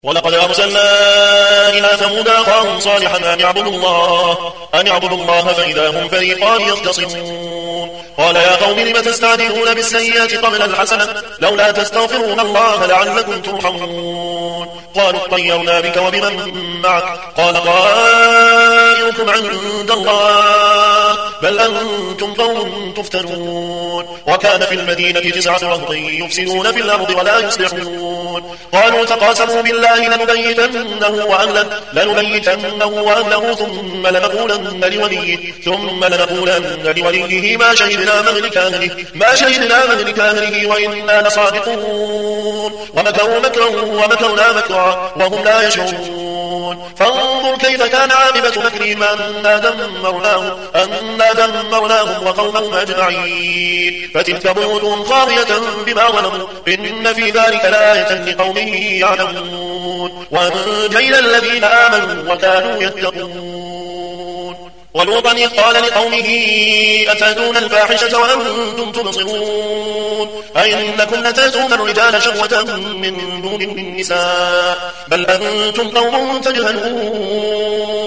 ولقد أرسلنا إلى ثمود أخاهم صالحا أن اعبدوا الله فإذا هم فريقان يختصمون قال يا قوم لم تستعجلون بالسيئات قبل الحسنة لولا تستغفرون الله لعلكم ترحمون قالوا اطيرنا بك وبمن معك قال طائركم عند الله بل أنتم قوم تفتنون وكان في المدينة 9 رهط يفسدون في الأرض ولا يصلحون قالوا تقاسموا بالله لنبيتنه وأهله ثم لنقولن لوليه ما شهدنا مهلك أهله وإنا لصادقون ومكروا مكرا ومكرنا مكرا وهم لا يشعرون فانظر كيف كان عاقبة مكرهم أنا دمرناهم وقومهم أجمعين فتلك بيوتهم خاوية بما ظلموا إن في ذلك لآية لقوم يعلمون وأنجينا الذين آمنوا وكانوا يتقون ولوطا إذ قال لقومه أتأتون الفاحشة وأنتم تبصرون أئنكم لتأتون الرجال شهوة من دون النساء بل أنتم قوم تجهلون